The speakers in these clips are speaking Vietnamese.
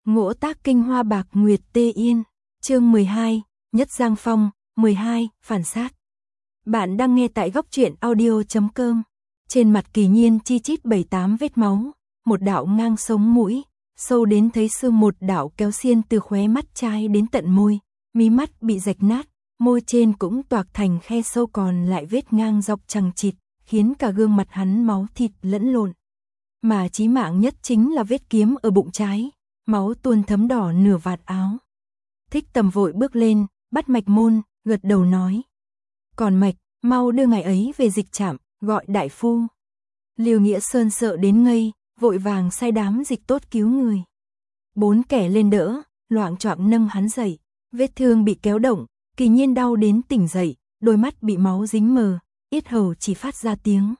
Ngỗ tác kinh hoa bạc nguyệt tê yên. Chương 12, Nhất Giang Phong. 12, phản sát. Bạn đang nghe tại góc truyện audio.com. Trên mặt Kỳ Nhiên chi chít 7-8 vết máu, một đạo ngang sống mũi, sâu đến thấy xương, một đạo kéo xiên từ khóe mắt trái đến tận môi, mí mắt bị rạch nát, môi trên cũng toạc thành khe sâu, còn lại vết ngang dọc chằng chịt, khiến cả gương mặt hắn máu thịt lẫn lộn. Mà chí mạng nhất chính là vết kiếm ở bụng trái, máu tuôn thấm đỏ nửa vạt áo. Thích Tầm vội bước lên, bắt mạch môn, gật đầu nói: "Còn mạch, mau đưa ngài ấy về dịch trạm, gọi đại phu." Liêu Nghĩa Sơn sợ đến ngây, vội vàng sai đám dịch tốt cứu người. 4 kẻ lên đỡ, loạng choạng nâng hắn dậy. Vết thương bị kéo động, Kỳ Nhiên đau đến tỉnh dậy, đôi mắt bị máu dính mờ, yết hầu chỉ phát ra tiếng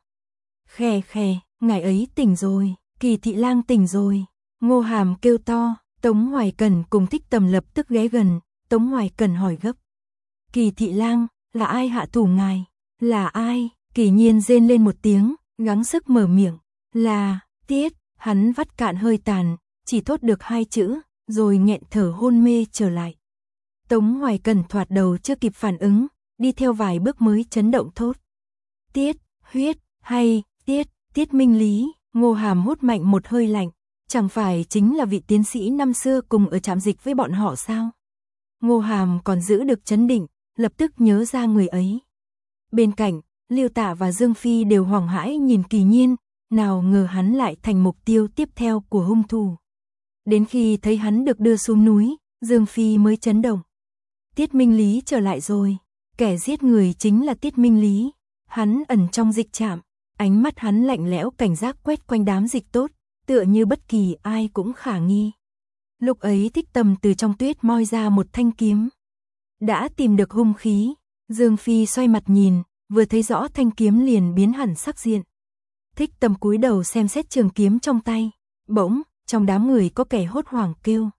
khè khè. "Ngài ấy tỉnh rồi, Kỳ thị lang tỉnh rồi." Ngô Hàm kêu to. Tống Hoài Cẩn cùng Thích Tầm lập tức ghé gần. Tống Hoài Cẩn hỏi gấp: "Kỳ thị lang, là ai hạ thủ ngài?" "Là ai?" Kỳ Nhiên rên lên một tiếng, gắng sức mở miệng: "Là Tiết." Hắn vắt cạn hơi tàn, chỉ thốt được 2 chữ, rồi nghẹn thở hôn mê trở lại. Tống Hoài Cẩn thoạt đầu chưa kịp phản ứng, đi theo vài bước mới chấn động thốt: "Tiết, huyết, hay Tiết Minh Lý." Ngô Hàm hút mạnh một hơi lạnh, chẳng phải chính là vị tiến sĩ năm xưa cùng ở trạm dịch với bọn họ sao? Ngô Hàm còn giữ được trấn định, lập tức nhớ ra người ấy. Bên cạnh, Liêu Tạ và Dương Phi đều hoảng hãi nhìn Kỳ Nhiên, nào ngờ hắn lại thành mục tiêu tiếp theo của hung thủ. Đến khi thấy hắn được đưa xuống núi, Dương Phi mới chấn động. Tiết Minh Lý trở lại rồi, kẻ giết người chính là Tiết Minh Lý. Hắn ẩn trong dịch trạm, ánh mắt hắn lạnh lẽo cảnh giác quét quanh đám dịch tốt, tựa như bất kỳ ai cũng khả nghi. Lúc ấy Thích Tầm từ trong tuyết moi ra một thanh kiếm. Đã tìm được hung khí, Dương Phi xoay mặt nhìn, vừa thấy rõ thanh kiếm liền biến hẳn sắc diện. Thích Tầm cúi đầu xem xét trường kiếm trong tay, bỗng, trong đám người có kẻ hốt hoảng kêu: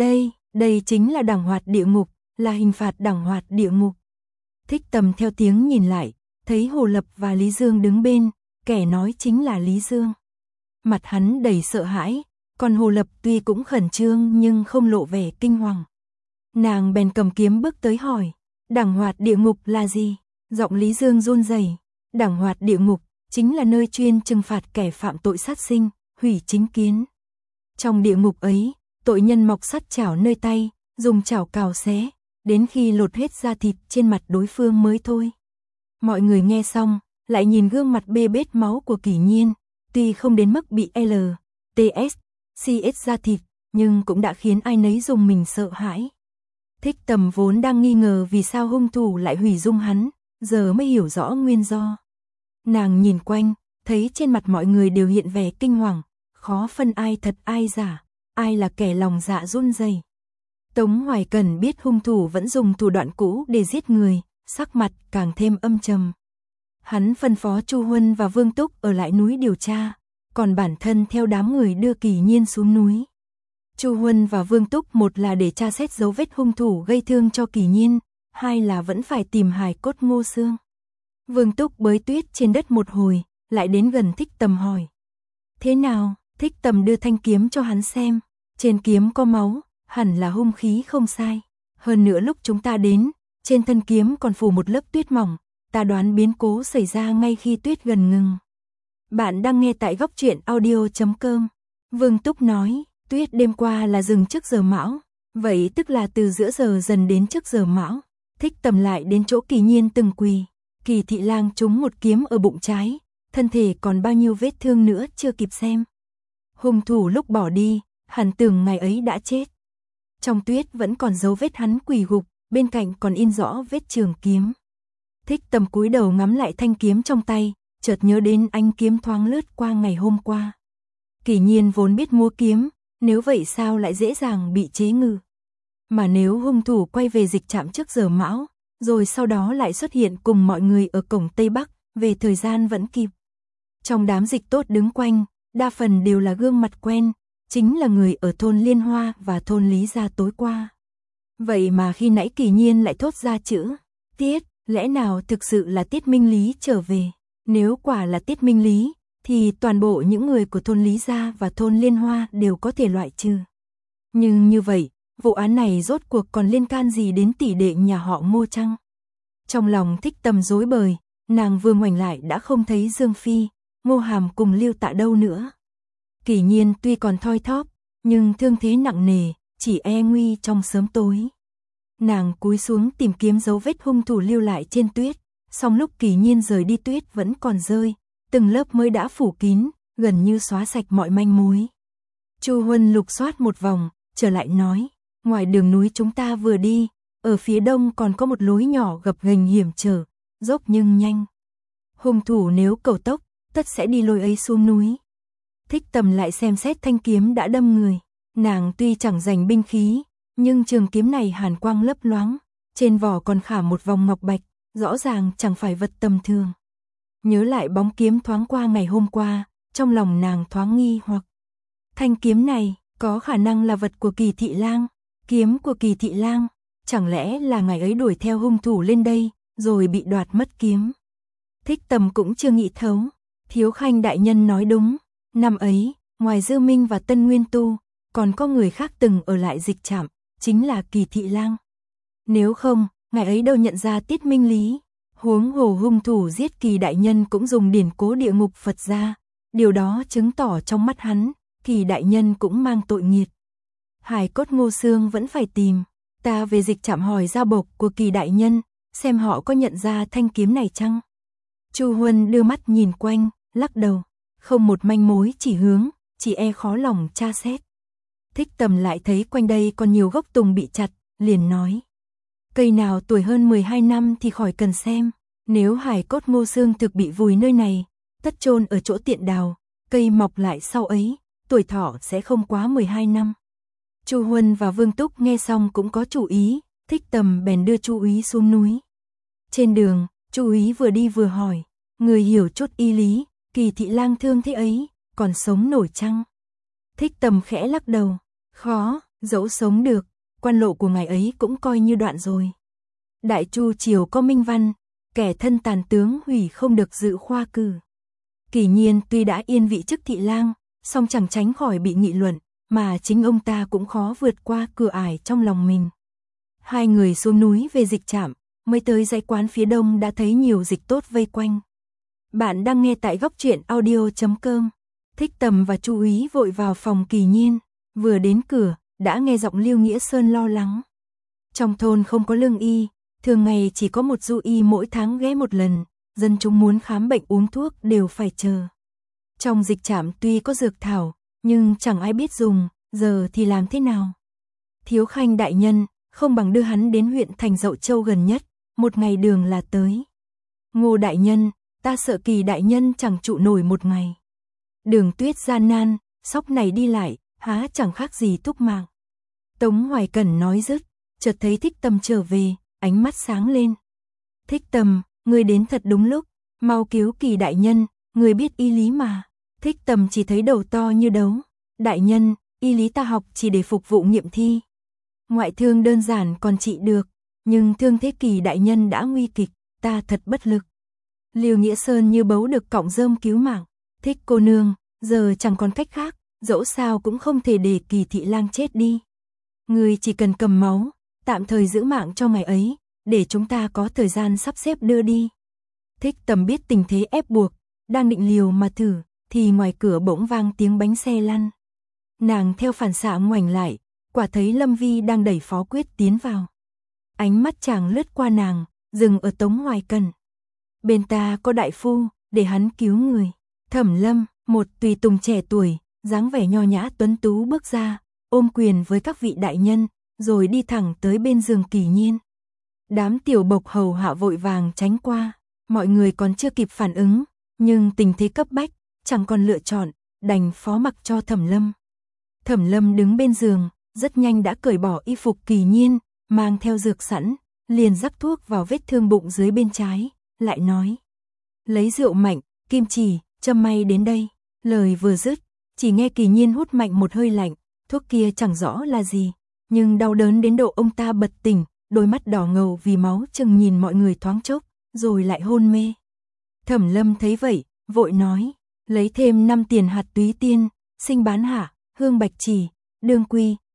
Đây chính là đẳng hoạt địa ngục, là hình phạt đẳng hoạt địa ngục." Thích Tầm theo tiếng nhìn lại, thấy Hồ Lập và Lý Dương đứng bên, kẻ nói chính là Lý Dương. Mặt hắn đầy sợ hãi, còn Hồ Lập tuy cũng khẩn trương nhưng không lộ vẻ kinh hoàng. Nàng bèn cầm kiếm bước tới hỏi: "Đẳng hoạt địa ngục là gì?" Giọng Lý Dương run rẩy. "Đẳng hoạt địa ngục chính là nơi chuyên trừng phạt kẻ phạm tội sát sinh, hủy chính kiến. Trong địa ngục ấy, tội nhân mọc sắt chảo nơi tay, dùng chảo cào xé, đến khi lột hết da thịt trên mặt đối phương mới thôi." Mọi người nghe xong, lại nhìn gương mặt bê bết máu của Kỳ Nhiên, tuy không đến mức bị CS da thịt, nhưng cũng đã khiến ai nấy dùng mình sợ hãi. Thích Tầm vốn đang nghi ngờ vì sao hung thủ lại hủy dung hắn, giờ mới hiểu rõ nguyên do. Nàng nhìn quanh, thấy trên mặt mọi người đều hiện vẻ kinh hoàng, khó phân ai thật ai giả, ai là kẻ lòng dạ run rẩy. Tống Hoài Cẩn biết hung thủ vẫn dùng thủ đoạn cũ để giết người, sắc mặt càng thêm âm trầm. Hắn phân phó Chu Huân và Vương Túc ở lại núi điều tra, còn bản thân theo đám người đưa Kỳ Nhiên xuống núi. Chu Huân và Vương Túc, một là để tra xét dấu vết hung thủ gây thương cho Kỳ Nhiên, hai là vẫn phải tìm hài cốt Ngô Xương. Vương Túc bới tuyết trên đất một hồi, lại đến gần Thích Tầm hỏi: "Thế nào?" Thích Tầm đưa thanh kiếm cho hắn xem. "Trên kiếm có máu, hẳn là hung khí không sai. Hơn nữa lúc chúng ta đến, trên thân kiếm còn phủ một lớp tuyết mỏng, ta đoán biến cố xảy ra ngay khi tuyết gần ngừng." Bạn đang nghe tại góc truyện audio.com. Vương Túc nói: "Tuyết đêm qua là dừng trước giờ mão, vậy tức là từ giữa giờ dần đến trước giờ mão." Thích Tầm lại đến chỗ Kỳ Nhiên từng quỳ. Kỳ thị lang trúng một kiếm ở bụng trái, thân thể còn bao nhiêu vết thương nữa chưa kịp xem. Hung thủ lúc bỏ đi, hẳn tưởng ngày ấy đã chết. Trong tuyết vẫn còn dấu vết hắn quỳ gục, bên cạnh còn in rõ vết trường kiếm. Thích Tầm cúi đầu ngắm lại thanh kiếm trong tay, chợt nhớ đến ánh kiếm thoáng lướt qua ngày hôm qua. Kỳ Nhiên vốn biết múa kiếm, nếu vậy sao lại dễ dàng bị chế ngự. Mà nếu hung thủ quay về dịch trạm trước giờ mão, rồi sau đó lại xuất hiện cùng mọi người ở cổng Tây Bắc, về thời gian vẫn kịp. Trong đám dịch tốt đứng quanh, đa phần đều là gương mặt quen, chính là người ở thôn Liên Hoa và thôn Lý Gia tối qua. Vậy mà khi nãy Kỳ Nhiên lại thốt ra chữ Tiết, lẽ nào thực sự là Tiết Minh Lý trở về? Nếu quả là Tiết Minh Lý, thì toàn bộ những người của thôn Lý Gia và thôn Liên Hoa đều có thể loại trừ. Nhưng như vậy, vụ án này rốt cuộc còn liên can gì đến tỷ đệ nhà họ Ngô chăng? Trong lòng Thích Tầm rối bời, nàng vừa ngoảnh lại đã không thấy Dương Phi, Ngô Hàm cùng Lưu Tạ đâu nữa. Kỷ Nhiên tuy còn thoi thóp, nhưng thương thế nặng nề, chỉ e nguy trong sớm tối. Nàng cúi xuống tìm kiếm dấu vết hung thủ lưu lại trên tuyết, song lúc Kỷ Nhiên rời đi tuyết vẫn còn rơi, từng lớp mới đã phủ kín, gần như xóa sạch mọi manh mối. Chu Huân lục soát một vòng, trở lại nói, ngoài đường núi chúng ta vừa đi, ở phía đông còn có một lối nhỏ gập ghềnh hiểm trở, dốc nhưng nhanh. Hung thủ nếu cầu tốc, tất sẽ đi lối ấy xuống núi. Thích Tầm lại xem xét thanh kiếm đã đâm người, nàng tuy chẳng giành binh khí, nhưng trường kiếm này hàn quang lấp loáng, trên vỏ còn khả một vòng ngọc bạch, rõ ràng chẳng phải vật tầm thường. Nhớ lại bóng kiếm thoáng qua ngày hôm qua, trong lòng nàng thoáng nghi hoặc. Thanh kiếm này, có khả năng là vật của Kỳ Thị Lang, kiếm của Kỳ Thị Lang, chẳng lẽ là ngày ấy đuổi theo hung thủ lên đây, rồi bị đoạt mất kiếm. Thích Tầm cũng chưa nghĩ thấu, Thiếu Khanh đại nhân nói đúng, năm ấy, ngoài Dư Minh và Tân Nguyên Tu, còn có người khác từng ở lại Dịch Trạm, chính là Kỳ Thị Lang. Nếu không, ngày ấy đâu nhận ra tiết minh lý, huống hồ hung thủ giết Kỳ đại nhân cũng dùng điển cố địa ngục Phật gia, điều đó chứng tỏ trong mắt hắn, Kỳ đại nhân cũng mang tội nghiệt. Hài cốt Ngô Xương vẫn phải tìm, ta về Dịch Trạm hỏi gia bộc của Kỳ đại nhân, xem họ có nhận ra thanh kiếm này chăng? Chu Huân đưa mắt nhìn quanh, lắc đầu, không một manh mối chỉ hướng, chỉ e khó lòng tra xét. Thích Tầm lại thấy quanh đây còn nhiều gốc tùng bị chặt, liền nói. Cây nào tuổi hơn 12 năm thì khỏi cần xem, nếu hài cốt Ngô Xương thực bị vùi nơi này, tất chôn ở chỗ tiện đào, cây mọc lại sau ấy, tuổi thọ sẽ không quá 12 năm. Chu Huân và Vương Túc nghe xong cũng có chủ ý, Thích Tầm bèn đưa Chu úy xuống núi. Trên đường, Chu úy vừa đi vừa hỏi, người hiểu chút y lý, Kỳ Thị Lang thương thế ấy, còn sống nổi chăng? Thích Tầm khẽ lắc đầu, khó, dẫu sống được, quan lộ của ngài ấy cũng coi như đoạn rồi. Đại Chu triều có minh văn, kẻ thân tàn tướng hủy không được dự khoa cử. Kỷ Nhiên tuy đã yên vị chức thị lang, song chẳng tránh khỏi bị nghị luận, mà chính ông ta cũng khó vượt qua cửa ải trong lòng mình. Hai người xuống núi về Dịch Trạm, mới tới dãy quán phía đông đã thấy nhiều dịch tốt vây quanh. Bạn đang nghe tại góc truyện audio.com. Thích Tầm và Chu úy vội vào phòng Kỷ Nhiên, vừa đến cửa, đã nghe giọng Lưu Nghĩa Sơn lo lắng. Trong thôn không có lương y, thường ngày chỉ có một du y mỗi tháng ghé một lần, dân chúng muốn khám bệnh uống thuốc đều phải chờ. Trong Dịch Trạm tuy có dược thảo, nhưng chẳng ai biết dùng, giờ thì làm thế nào? Thiếu Khanh đại nhân, không bằng đưa hắn đến huyện thành Dậu Châu gần nhất, một ngày đường là tới. Ngô đại nhân, ta sợ Kỳ đại nhân chẳng trụ nổi một ngày. Đường tuyết gian nan, sóc này đi lại, há chẳng khác gì túc mạng. Tống Hoài Cẩn nói dứt, chợt thấy Thích Tầm trở về, ánh mắt sáng lên. Thích Tầm, ngươi đến thật đúng lúc, mau cứu Kỳ đại nhân, ngươi biết y lý mà. Thích Tầm chỉ thấy đầu to như đấu. Đại nhân, y lý ta học chỉ để phục vụ nghiệm thi. Ngoại thương đơn giản còn trị được, nhưng thương thế Kỳ đại nhân đã nguy kịch, ta thật bất lực. Lưu Nghĩa Sơn như bấu được cọng rơm cứu mạng. Thích cô nương, giờ chẳng còn cách khác, dẫu sao cũng không thể để Kỳ Thị Lang chết đi. Ngươi chỉ cần cầm máu, tạm thời giữ mạng cho ngày ấy, để chúng ta có thời gian sắp xếp đưa đi. Thích Tầm biết tình thế ép buộc, đang định liều mà thử, thì ngoài cửa bỗng vang tiếng bánh xe lăn. Nàng theo phản xạ ngoảnh lại, quả thấy Lâm Vi đang đẩy Phó Quyết tiến vào. Ánh mắt chàng lướt qua nàng, dừng ở Tống Hoài Cẩn. Bên ta có đại phu, để hắn cứu người. Thẩm Lâm, một tùy tùng trẻ tuổi, dáng vẻ nho nhã tuấn tú bước ra, ôm quyền với các vị đại nhân, rồi đi thẳng tới bên giường Kỷ Nhiên. Đám tiểu bộc hầu hạ vội vàng tránh qua, mọi người còn chưa kịp phản ứng, nhưng tình thế cấp bách, chẳng còn lựa chọn, đành phó mặc cho Thẩm Lâm. Thẩm Lâm đứng bên giường, rất nhanh đã cởi bỏ y phục Kỷ Nhiên, mang theo dược sẵn, liền rắc thuốc vào vết thương bụng dưới bên trái, lại nói: lấy rượu mạnh, kim chỉ, châm may đến đây. Lời vừa dứt, chỉ nghe Kỷ Nhiên hút mạnh một hơi lạnh, thuốc kia chẳng rõ là gì, nhưng đau đớn đến độ ông ta bật tỉnh, đôi mắt đỏ ngầu vì máu chừng nhìn mọi người thoáng chốc, rồi lại hôn mê. Thẩm Lâm thấy vậy, vội nói: lấy thêm 5 tiền hạt túy tiên, sinh bán hạ, hương bạch chỉ, đương quy,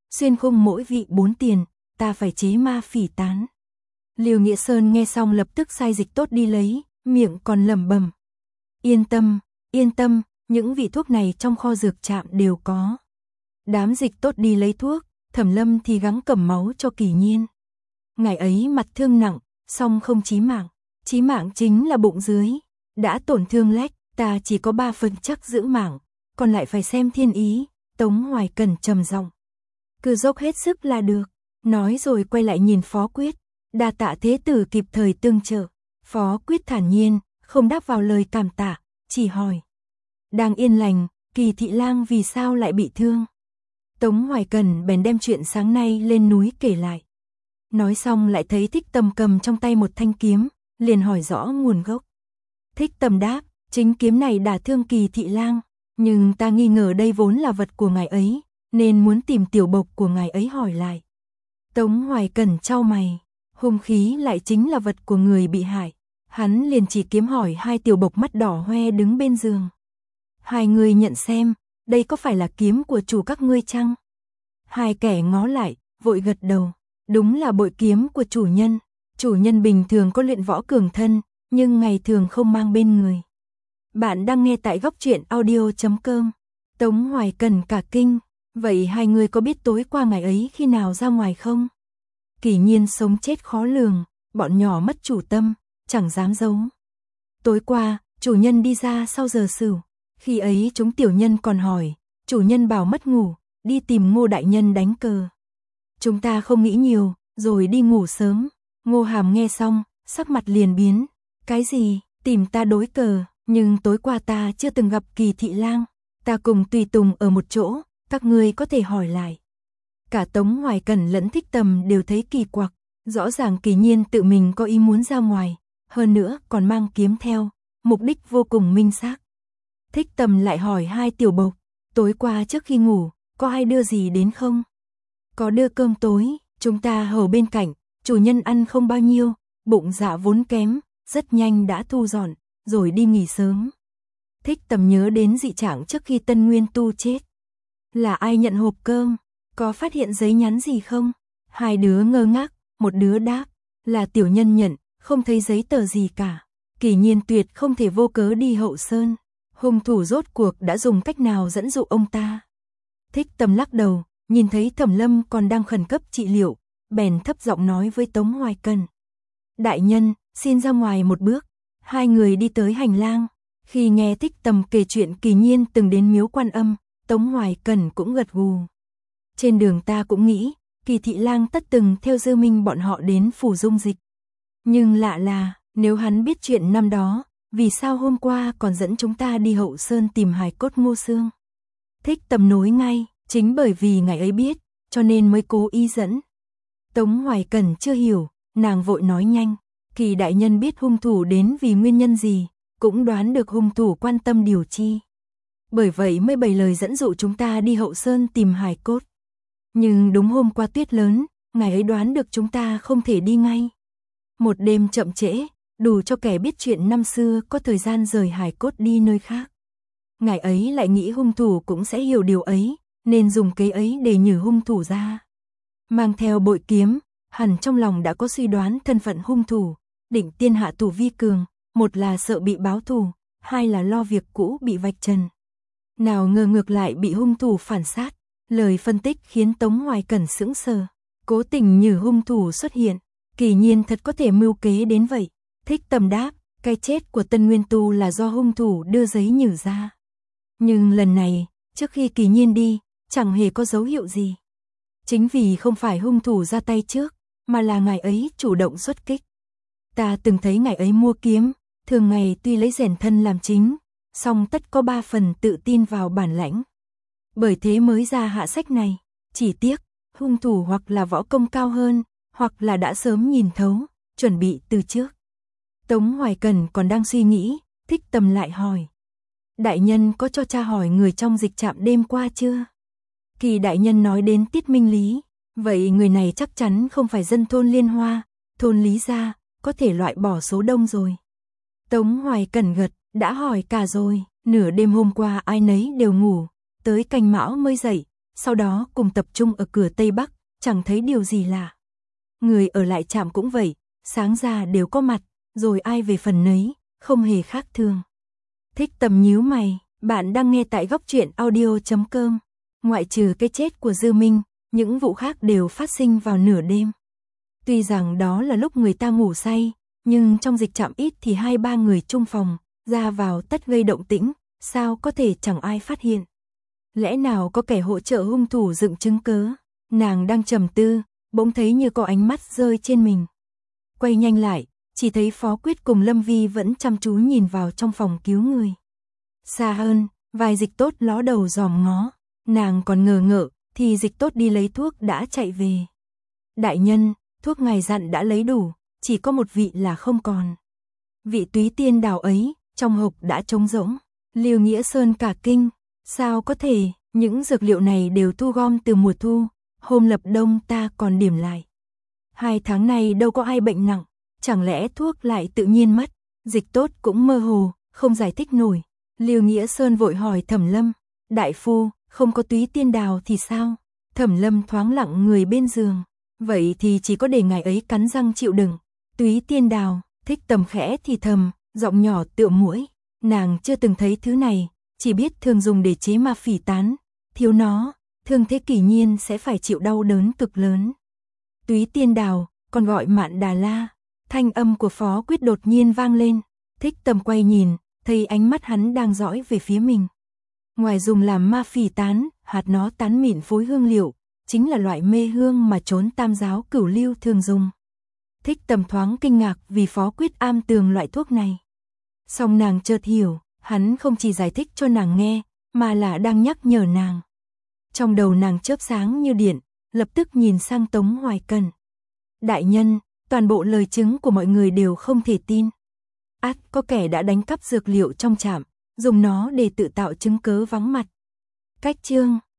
xuyên khung mỗi vị 4 tiền, ta phải chế ma phỉ tán. Liêu Nghĩa Sơn nghe xong lập tức sai dịch tốt đi lấy, miệng còn lẩm bẩm. Yên tâm, những vị thuốc này trong kho dược trạm đều có. Đám dịch tốt đi lấy thuốc, Thẩm Lâm thì gắng cầm máu cho Kỳ Nhiên. Ngày ấy mặt thương nặng, song không chí mạng chính là bụng dưới, đã tổn thương lách, ta chỉ có 3 phần chắc giữ mạng, còn lại phải xem thiên ý, Tống Hoài Cần trầm giọng. Cứ dốc hết sức là được, nói rồi quay lại nhìn Phó Quyết, đa tạ thế tử kịp thời tương trợ. Phó Quyết thản nhiên, không đáp vào lời cảm tạ, chỉ hỏi. Đang yên lành, Kỳ thị lang vì sao lại bị thương? Tống Hoài Cần bèn đem chuyện sáng nay lên núi kể lại. Nói xong lại thấy Thích Tầm cầm trong tay một thanh kiếm, liền hỏi rõ nguồn gốc. Thích Tầm đáp, chính kiếm này đả thương Kỳ thị lang, nhưng ta nghi ngờ đây vốn là vật của ngài ấy, nên muốn tìm tiểu bộc của ngài ấy hỏi lại. Tống Hoài Cần chau mày, hung khí lại chính là vật của người bị hại. Hắn liền chỉ kiếm hỏi 2 tiểu bộc mắt đỏ hoe đứng bên giường. 2 người nhận xem, đây có phải là kiếm của chủ các ngươi chăng? 2 kẻ ngó lại, vội gật đầu. Đúng là bội kiếm của chủ nhân. Chủ nhân bình thường có luyện võ cường thân, nhưng ngày thường không mang bên người. Bạn đang nghe tại góc truyện audio.com. Tống Hoài Cần cả kinh. Vậy 2 người có biết tối qua ngày ấy khi nào ra ngoài không? Kỳ Nhiên sống chết khó lường, bọn nhỏ mất chủ tâm, chẳng dám giấu. Tối qua, chủ nhân đi ra sau giờ sửu. Khi ấy chúng tiểu nhân còn hỏi, chủ nhân bảo mất ngủ, đi tìm Ngô đại nhân đánh cờ. Chúng ta không nghĩ nhiều, rồi đi ngủ sớm. Ngô Hàm nghe xong, sắc mặt liền biến. Cái gì, tìm ta đối cờ, nhưng tối qua ta chưa từng gặp Kỳ thị lang. Ta cùng tùy tùng ở một chỗ, các ngươi có thể hỏi lại. Cả Tống Hoài Cần lẫn Thích Tầm đều thấy kỳ quặc, rõ ràng Kỳ Nhiên tự mình có ý muốn ra ngoài, hơn nữa còn mang kiếm theo, mục đích vô cùng minh xác. Thích Tầm lại hỏi 2 tiểu bộc, tối qua trước khi ngủ, có ai đưa gì đến không? Có đưa cơm tối, chúng ta hầu bên cạnh, chủ nhân ăn không bao nhiêu, bụng dạ vốn kém, rất nhanh đã thu dọn, rồi đi nghỉ sớm. Thích Tầm nhớ đến dị trạng trước khi Tân Nguyên Tu chết. Là ai nhận hộp cơm? Có phát hiện giấy nhắn gì không? 2 đứa ngơ ngác, một đứa đáp, là tiểu nhân nhận, không thấy giấy tờ gì cả. Kỳ Nhiên tuyệt không thể vô cớ đi Hậu Sơn. Hung thủ rốt cuộc đã dùng cách nào dẫn dụ ông ta? Thích Tầm lắc đầu, nhìn thấy Thẩm Lâm còn đang khẩn cấp trị liệu, bèn thấp giọng nói với Tống Hoài Cần. Đại nhân, xin ra ngoài một bước. 2 người đi tới hành lang. Khi nghe Thích Tầm kể chuyện Kỳ Nhiên từng đến miếu Quan Âm, Tống Hoài Cần cũng gật gù. Trên đường ta cũng nghĩ, Kỳ thị lang tất từng theo Dư Minh bọn họ đến phủ dung dịch. Nhưng lạ là, nếu hắn biết chuyện năm đó, vì sao hôm qua còn dẫn chúng ta đi Hậu Sơn tìm hài cốt Ngô Xương? Thích Tầm nối ngay, chính bởi vì ngài ấy biết, cho nên mới cố ý dẫn. Tống Hoài Cần chưa hiểu, nàng vội nói nhanh, Kỳ đại nhân biết hung thủ đến vì nguyên nhân gì, cũng đoán được hung thủ quan tâm điều chi. Bởi vậy mới bày lời dẫn dụ chúng ta đi Hậu Sơn tìm hài cốt. Nhưng đúng hôm qua tuyết lớn, ngài ấy đoán được chúng ta không thể đi ngay. Một đêm chậm trễ, đủ cho kẻ biết chuyện năm xưa có thời gian rời hài cốt đi nơi khác. Ngài ấy lại nghĩ hung thủ cũng sẽ hiểu điều ấy, nên dùng kế ấy để nhử hung thủ ra. Mang theo bội kiếm, hẳn trong lòng đã có suy đoán thân phận hung thủ, định tiên hạ thủ vi cường, một là sợ bị báo thù, 2 là lo việc cũ bị vạch trần. Nào ngờ ngược lại bị hung thủ phản sát, lời phân tích khiến Tống Hoài Cần sững sờ, cố tình nhử hung thủ xuất hiện, Kỳ Nhiên thật có thể mưu kế đến vậy. Thích Tầm đáp, cái chết của Tân Nguyên Tu là do hung thủ đưa giấy nhử ra. Nhưng lần này, trước khi Kỳ Nhiên đi, chẳng hề có dấu hiệu gì. Chính vì không phải hung thủ ra tay trước, mà là ngài ấy chủ động xuất kích. Ta từng thấy ngài ấy mua kiếm, thường ngày tuy lấy rèn thân làm chính, song tất có 3 phần tự tin vào bản lãnh. Bởi thế mới ra hạ sách này, chỉ tiếc, hung thủ hoặc là võ công cao hơn, hoặc là đã sớm nhìn thấu, chuẩn bị từ trước. Tống Hoài Cần còn đang suy nghĩ, Thích Tầm lại hỏi. Đại nhân có cho tra hỏi người trong dịch trạm đêm qua chưa? Kỳ đại nhân nói đến Tiết Minh Lý, vậy người này chắc chắn không phải dân thôn Liên Hoa, thôn Lý Gia, có thể loại bỏ số đông rồi. Tống Hoài Cần gật, đã hỏi cả rồi, nửa đêm hôm qua ai nấy đều ngủ, tới canh mão mới dậy, sau đó cùng tập trung ở cửa Tây Bắc, chẳng thấy điều gì lạ. Người ở lại trạm cũng vậy, sáng ra đều có mặt, rồi ai về phần nấy, không hề khác thường. Thích Tầm nhíu mày, bạn đang nghe tại góc truyện audio.com. Ngoại trừ cái chết của Dư Minh, những vụ khác đều phát sinh vào nửa đêm. Tuy rằng đó là lúc người ta ngủ say, nhưng trong dịch trạm ít thì 2-3 người chung phòng, ra vào tất gây động tĩnh, sao có thể chẳng ai phát hiện. Lẽ nào có kẻ hỗ trợ hung thủ dựng chứng cớ? Nàng đang trầm tư, bỗng thấy như có ánh mắt rơi trên mình. Quay nhanh lại, chỉ thấy Phó Quyết cùng Lâm Vi vẫn chăm chú nhìn vào trong phòng cứu người. Xa hơn, vài Dịch Tốt ló đầu dòm ngó, nàng còn ngờ ngợ, thì Dịch Tốt đi lấy thuốc đã chạy về. Đại nhân, thuốc ngài dặn đã lấy đủ, chỉ có một vị là không còn. Vị Túy Tiên Đào ấy, trong hộp đã trống rỗng. Lưu Nghĩa Sơn cả kinh, sao có thể, những dược liệu này đều thu gom từ mùa thu, hôm lập đông ta còn điểm lại. 2 tháng này đâu có ai bệnh nặng, chẳng lẽ thuốc lại tự nhiên mất? Dịch Tốt cũng mơ hồ, không giải thích nổi. Lưu Nghĩa Sơn vội hỏi Thẩm Lâm, đại phu, không có Túy Tiên Đào thì sao? Thẩm Lâm thoáng lặng người bên giường, vậy thì chỉ có để ngài ấy cắn răng chịu đựng. Túy Tiên Đào, Thích Tầm khẽ thì thầm, giọng nhỏ tựa muỗi, nàng chưa từng thấy thứ này, chỉ biết thường dùng để chế ma phỉ tán, thiếu nó, Thương Thế Kỷ Nhiên sẽ phải chịu đau đớn cực lớn. Túy Tiên Đào, còn gọi Mạn Đà La. Thanh âm của Phó Quyết đột nhiên vang lên, Thích Tầm quay nhìn, thấy ánh mắt hắn đang dõi về phía mình. Ngoài dùng làm ma phỉ tán, hạt nó tán mịn phối hương liệu, chính là loại mê hương mà chốn Tam giáo Cửu Lưu thường dùng. Thích Tầm thoáng kinh ngạc vì Phó Quyết am tường loại thuốc này. Song nàng chợt hiểu, hắn không chỉ giải thích cho nàng nghe, mà là đang nhắc nhở nàng. Trong đầu nàng chớp sáng như điện, lập tức nhìn sang Tống Hoài Cẩn. Đại nhân, toàn bộ lời chứng của mọi người đều không thể tin. Ắt có kẻ đã đánh cắp dược liệu trong trạm, dùng nó để tự tạo chứng cớ vắng mặt. Cách chương